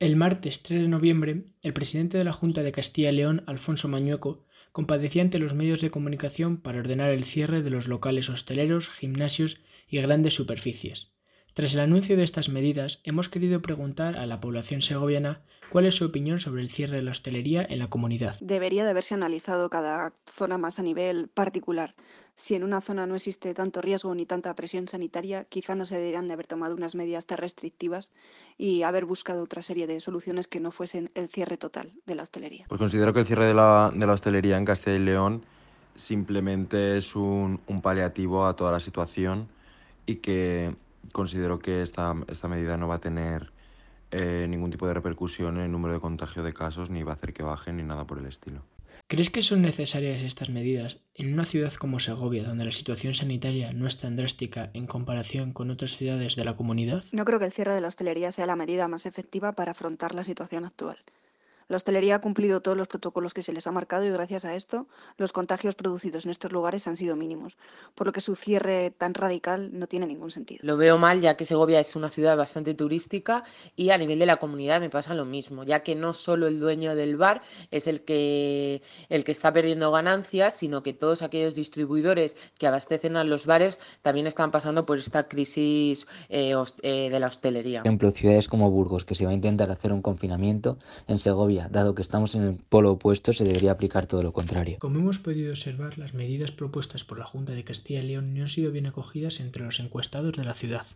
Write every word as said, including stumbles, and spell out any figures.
El martes tres de noviembre, el presidente de la Junta de Castilla y León, Alfonso Mañueco, comparecía ante los medios de comunicación para ordenar el cierre de los locales hosteleros, gimnasios y grandes superficies. Tras el anuncio de estas medidas, hemos querido preguntar a la población segoviana cuál es su opinión sobre el cierre de la hostelería en la comunidad. Debería de haberse analizado cada zona más a nivel particular. Si en una zona no existe tanto riesgo ni tanta presión sanitaria, quizá no se deberían de haber tomado unas medidas tan restrictivas y haber buscado otra serie de soluciones que no fuesen el cierre total de la hostelería. Pues considero que el cierre de la, de la hostelería en Castilla y León simplemente es un, un paliativo a toda la situación y que considero que esta, esta medida no va a tener eh, ningún tipo de repercusión en el número de contagio de casos, ni va a hacer que bajen, ni nada por el estilo. ¿Crees que son necesarias estas medidas en una ciudad como Segovia, donde la situación sanitaria no es tan drástica en comparación con otras ciudades de la comunidad? No creo que el cierre de la hostelería sea la medida más efectiva para afrontar la situación actual. La hostelería ha cumplido todos los protocolos que se les ha marcado y gracias a esto los contagios producidos en estos lugares han sido mínimos, por lo que su cierre tan radical no tiene ningún sentido. Lo veo mal, ya que Segovia es una ciudad bastante turística y a nivel de la comunidad me pasa lo mismo, ya que no solo el dueño del bar es el que, el que está perdiendo ganancias, sino que todos aquellos distribuidores que abastecen a los bares también están pasando por esta crisis eh, host- eh, de la hostelería. Por ejemplo, ciudades como Burgos, que se va a intentar hacer un confinamiento, en Segovia, dado que estamos en el polo opuesto, se debería aplicar todo lo contrario. Como hemos podido observar, las medidas propuestas por la Junta de Castilla y León no han sido bien acogidas entre los encuestados de la ciudad.